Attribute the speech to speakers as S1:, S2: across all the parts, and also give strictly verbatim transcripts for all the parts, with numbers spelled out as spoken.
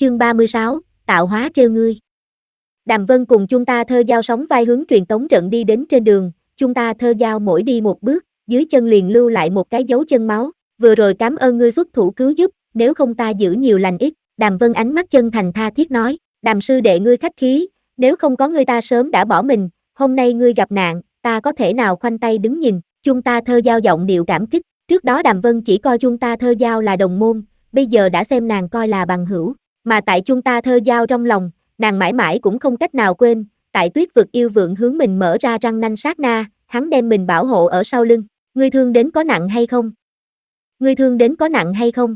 S1: Chương ba mươi sáu, tạo hóa trêu ngươi. Đàm Vân cùng Chung Ta Thơ Giao sóng vai hướng truyền tống trận đi đến trên đường, Chung Ta Thơ Giao mỗi đi một bước, dưới chân liền lưu lại một cái dấu chân máu, vừa rồi cảm ơn ngươi xuất thủ cứu giúp, nếu không ta giữ nhiều lành ít. Đàm Vân ánh mắt chân thành tha thiết nói, Đàm sư đệ ngươi khách khí, nếu không có ngươi ta sớm đã bỏ mình, hôm nay ngươi gặp nạn, ta có thể nào khoanh tay đứng nhìn. Chung Ta Thơ Giao giọng điệu cảm kích, trước đó Đàm Vân chỉ coi Chung Ta Thơ Giao là đồng môn, bây giờ đã xem nàng coi là bằng hữu, mà tại Chung Ta Thơ Giao trong lòng, nàng mãi mãi cũng không cách nào quên, tại tuyết vực yêu vượng hướng mình mở ra răng nanh sát na, hắn đem mình bảo hộ ở sau lưng. Ngươi thương đến có nặng hay không? Ngươi thương đến có nặng hay không?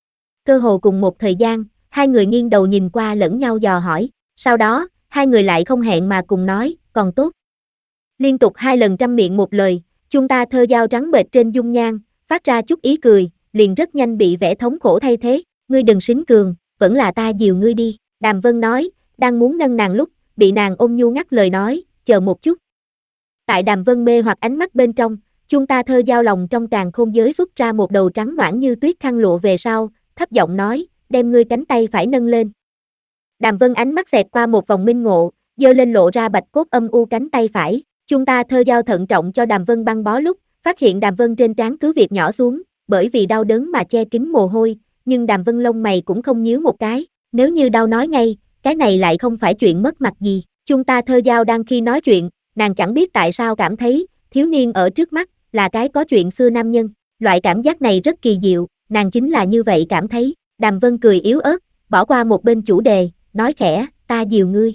S1: Cơ hồ cùng một thời gian, hai người nghiêng đầu nhìn qua lẫn nhau dò hỏi, sau đó, hai người lại không hẹn mà cùng nói, còn tốt. Liên tục hai lần trăm miệng một lời, Chung Ta Thơ Giao trắng bệch trên dung nhan, phát ra chút ý cười, liền rất nhanh bị vẻ thống khổ thay thế, ngươi đừng xính cường, vẫn là ta dìu ngươi đi. Đàm Vân nói, đang muốn nâng nàng lúc, bị nàng ôm nhu ngắt lời nói, chờ một chút. Tại Đàm Vân mê hoặc ánh mắt bên trong, Chung Ta Thơ Giao lòng trong càn khôn giới xuất ra một đầu trắng noãn như tuyết khăn lụa về sau, thấp giọng nói, đem ngươi cánh tay phải nâng lên. Đàm Vân ánh mắt xẹt qua một vòng minh ngộ, giơ lên lộ ra bạch cốt âm u cánh tay phải. Chung Ta Thơ Giao thận trọng cho Đàm Vân băng bó lúc, phát hiện Đàm Vân trên trán cứ việc nhỏ xuống, bởi vì đau đớn mà che kín mồ hôi, nhưng Đàm Vân lông mày cũng không nhíu một cái, nếu như đau nói ngay, cái này lại không phải chuyện mất mặt gì. Chung Ta Thơ Giao đang khi nói chuyện, nàng chẳng biết tại sao cảm thấy, thiếu niên ở trước mắt, là cái có chuyện xưa nam nhân, loại cảm giác này rất kỳ diệu, nàng chính là như vậy cảm thấy. Đàm Vân cười yếu ớt, bỏ qua một bên chủ đề, nói khẽ, ta dìu ngươi.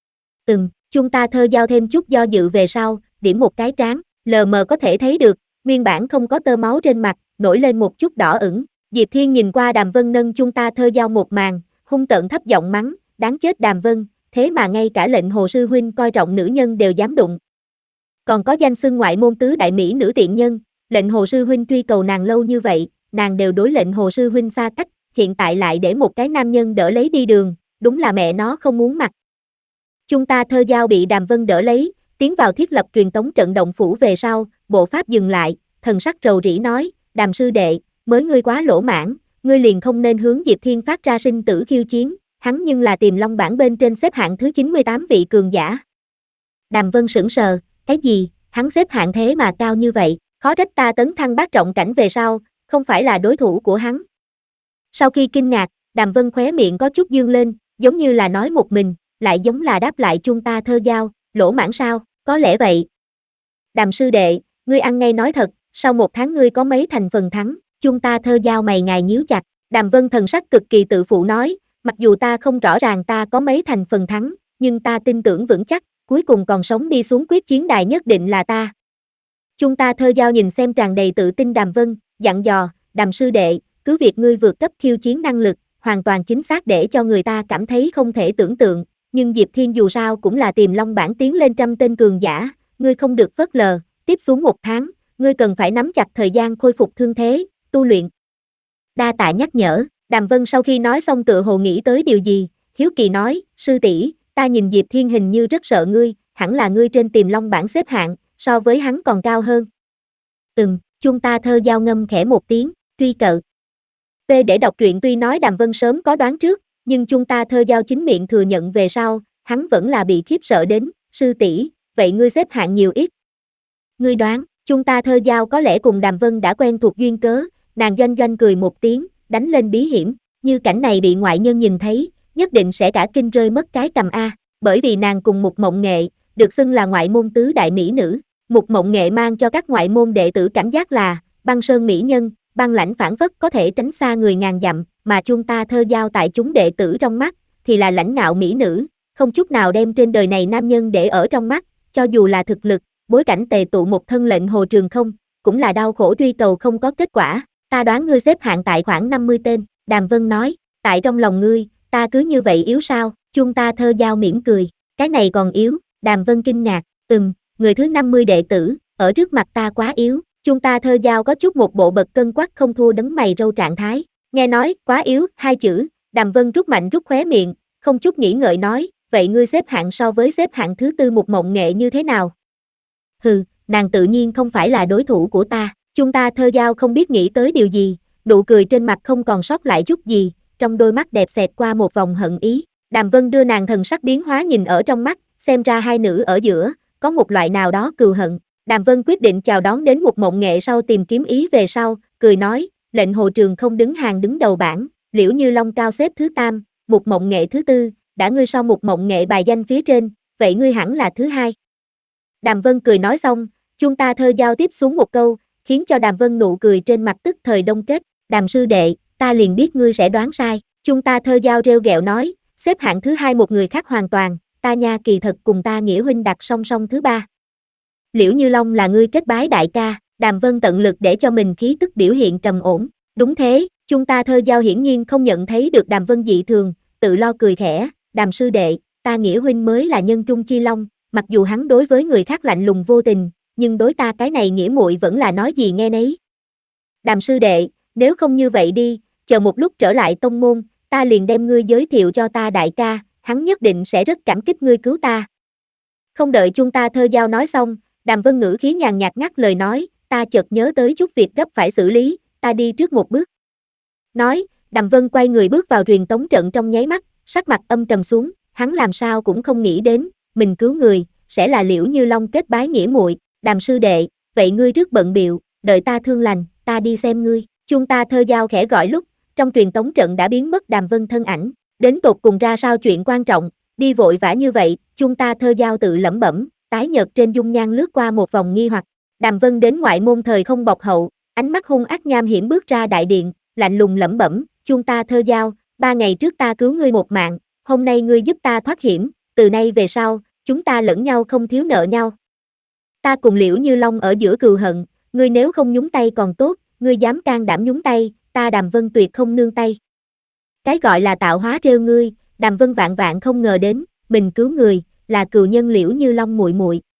S1: Ừm, Chung Ta Thơ Giao thêm chút do dự về sau, điểm một cái trán, lờ mờ có thể thấy được, nguyên bản không có tơ máu trên mặt, nổi lên một chút đỏ ửng. Diệp Thiên nhìn qua Đàm Vân nâng Chung Ta Thơ Giao một màn, hung tợn thấp giọng mắng, đáng chết Đàm Vân, thế mà ngay cả lệnh Hồ sư huynh coi trọng nữ nhân đều dám đụng. Còn có danh xưng ngoại môn tứ đại mỹ nữ tiện nhân, lệnh Hồ sư huynh truy cầu nàng lâu như vậy, nàng đều đối lệnh Hồ sư huynh xa cách, hiện tại lại để một cái nam nhân đỡ lấy đi đường, đúng là mẹ nó không muốn mặt. Chung Ta Thơ Giao bị Đàm Vân đỡ lấy, tiến vào thiết lập truyền tống trận động phủ về sau, bộ pháp dừng lại, thần sắc rầu rĩ nói, Đàm sư đệ, mới ngươi quá lỗ mãn, ngươi liền không nên hướng Diệp Thiên phát ra sinh tử khiêu chiến, hắn nhưng là Tiềm Long bảng bên trên xếp hạng thứ chín mươi tám vị cường giả. Đàm Vân sững sờ, cái gì, hắn xếp hạng thế mà cao như vậy, khó trách ta tấn thăng bát trọng cảnh về sau, không phải là đối thủ của hắn. Sau khi kinh ngạc, Đàm Vân khóe miệng có chút dương lên, giống như là nói một mình, lại giống là đáp lại Chung Ta Thơ Giao, lỗ mãn sao, có lẽ vậy. Đàm sư đệ, ngươi ăn ngay nói thật, sau một tháng ngươi có mấy thành phần thắng. Chung Ta Thơ Giao mày ngài nhíu chặt, Đàm Vân thần sắc cực kỳ tự phụ nói, mặc dù ta không rõ ràng ta có mấy thành phần thắng, nhưng ta tin tưởng vững chắc, cuối cùng còn sống đi xuống quyết chiến đài nhất định là ta. Chung Ta Thơ Giao nhìn xem tràn đầy tự tin Đàm Vân, dặn dò, Đàm sư đệ, cứ việc ngươi vượt cấp khiêu chiến năng lực, hoàn toàn chính xác để cho người ta cảm thấy không thể tưởng tượng, nhưng Diệp Thiên dù sao cũng là Tiềm Long bảng tiến lên trăm tên cường giả, ngươi không được phớt lờ, tiếp xuống một tháng, ngươi cần phải nắm chặt thời gian khôi phục thương thế, tu luyện. Đa tạ nhắc nhở. Đàm Vân sau khi nói xong tựa hồ nghĩ tới điều gì, hiếu kỳ nói, sư tỷ, ta nhìn Diệp Thiên hình như rất sợ ngươi, hẳn là ngươi trên Tiềm Long bảng xếp hạng, so với hắn còn cao hơn. Ừm, Chung Ta Thơ Giao ngâm khẽ một tiếng, truy cợ. P để đọc truyện tuy nói Đàm Vân sớm có đoán trước, nhưng Chung Ta Thơ Giao chính miệng thừa nhận về sau, hắn vẫn là bị khiếp sợ đến, sư tỷ, vậy ngươi xếp hạng nhiều ít. Ngươi đoán, Chung Ta Thơ Giao có lẽ cùng Đàm Vân đã quen thuộc duyên cớ, nàng doanh doanh cười một tiếng, đánh lên bí hiểm, như cảnh này bị ngoại nhân nhìn thấy, nhất định sẽ cả kinh rơi mất cái cầm A, bởi vì nàng cùng Mục Mộng Nghệ, được xưng là ngoại môn tứ đại mỹ nữ, Mục Mộng Nghệ mang cho các ngoại môn đệ tử cảm giác là, băng sơn mỹ nhân, băng lãnh phảng phất có thể tránh xa người ngàn dặm, mà Chung Ta Thơ Giao tại chúng đệ tử trong mắt, thì là lãnh ngạo mỹ nữ, không chút nào đem trên đời này nam nhân để ở trong mắt, cho dù là thực lực, bối cảnh tề tụ một thân lệnh Hồ Trường Không, cũng là đau khổ truy cầu không có kết quả, ta đoán ngươi xếp hạng tại khoảng năm mươi tên, Đàm Vân nói, tại trong lòng ngươi, ta cứ như vậy yếu sao, Chung Ta Thơ Giao mỉm cười, cái này còn yếu, Đàm Vân kinh ngạc, ừm, người thứ năm mươi đệ tử, ở trước mặt ta quá yếu, Chung Ta Thơ Giao có chút một bộ bật cân quắc không thua đấng mày râu trạng thái, nghe nói, quá yếu, hai chữ, Đàm Vân rút mạnh rút khóe miệng, không chút nghĩ ngợi nói, vậy ngươi xếp hạng so với xếp hạng thứ tư Mục Mộng Nghệ như thế nào? Hừ, nàng tự nhiên không phải là đối thủ của ta, Chung Ta Thơ Giao không biết nghĩ tới điều gì, nụ cười trên mặt không còn sót lại chút gì, trong đôi mắt đẹp xẹt qua một vòng hận ý. Đàm Vân đưa nàng thần sắc biến hóa nhìn ở trong mắt, xem ra hai nữ ở giữa, có một loại nào đó cừu hận. Đàm Vân quyết định chào đón đến một Mộng Nghệ sau tìm kiếm ý về sau, cười nói, lệnh hồ trường không đứng hàng đứng đầu bảng, Liễu Như Long cao xếp thứ tam, một Mộng Nghệ thứ tư, đã ngươi sau một Mộng Nghệ bài danh phía trên, vậy ngươi hẳn là thứ hai. Đàm Vân cười nói xong, chúng ta thơ giao tiếp xuống một câu, khiến cho Đàm Vân nụ cười trên mặt tức thời đông kết, Đàm sư đệ, ta liền biết ngươi sẽ đoán sai, chúng ta thơ giao rêu ghẹo nói, xếp hạng thứ hai một người khác hoàn toàn, ta nha kỳ thật cùng ta nghĩa huynh đặt song song thứ ba. Liễu Như Long là ngươi kết bái đại ca, Đàm Vân tận lực để cho mình khí tức biểu hiện trầm ổn, đúng thế, chúng ta thơ giao hiển nhiên không nhận thấy được Đàm Vân dị thường, tự lo cười khẽ, Đàm sư đệ, ta nghĩa huynh mới là nhân trung chi long, mặc dù hắn đối với người khác lạnh lùng vô tình, nhưng đối ta cái này nghĩa muội vẫn là nói gì nghe nấy. Đàm sư đệ, nếu không như vậy đi, chờ một lúc trở lại tông môn, ta liền đem ngươi giới thiệu cho ta đại ca, hắn nhất định sẽ rất cảm kích ngươi cứu ta. Không đợi chúng ta thơ giao nói xong, Đàm Vân ngữ khí nhàn nhạt ngắt lời nói, ta chợt nhớ tới chút việc gấp phải xử lý, ta đi trước một bước. Nói, Đàm Vân quay người bước vào truyền tống trận trong nháy mắt, sắc mặt âm trầm xuống, hắn làm sao cũng không nghĩ đến, mình cứu người, sẽ là Liễu Như Long kết bái nghĩa muội, Đàm sư đệ, vậy ngươi trước bận biệu, đợi ta thương lành, ta đi xem ngươi, chúng ta thơ giao khẽ gọi lúc, trong truyền tống trận đã biến mất Đàm Vân thân ảnh, đến tột cùng ra sao chuyện quan trọng, đi vội vã như vậy, chúng ta thơ giao tự lẩm bẩm, tái nhợt trên dung nhan lướt qua một vòng nghi hoặc, Đàm Vân đến ngoại môn thời không bọc hậu, ánh mắt hung ác nham hiểm bước ra đại điện, lạnh lùng lẩm bẩm, chúng ta thơ giao, ba ngày trước ta cứu ngươi một mạng, hôm nay ngươi giúp ta thoát hiểm, từ nay về sau, chúng ta lẫn nhau không thiếu nợ nhau. Ta cùng Liễu Như Long ở giữa cừu hận, ngươi nếu không nhúng tay còn tốt, ngươi dám can đảm nhúng tay, ta Đàm Vân tuyệt không nương tay. Cái gọi là tạo hóa trêu ngươi, Đàm Vân vạn vạn không ngờ đến, mình cứu người, là cừu nhân Liễu Như Long muội muội.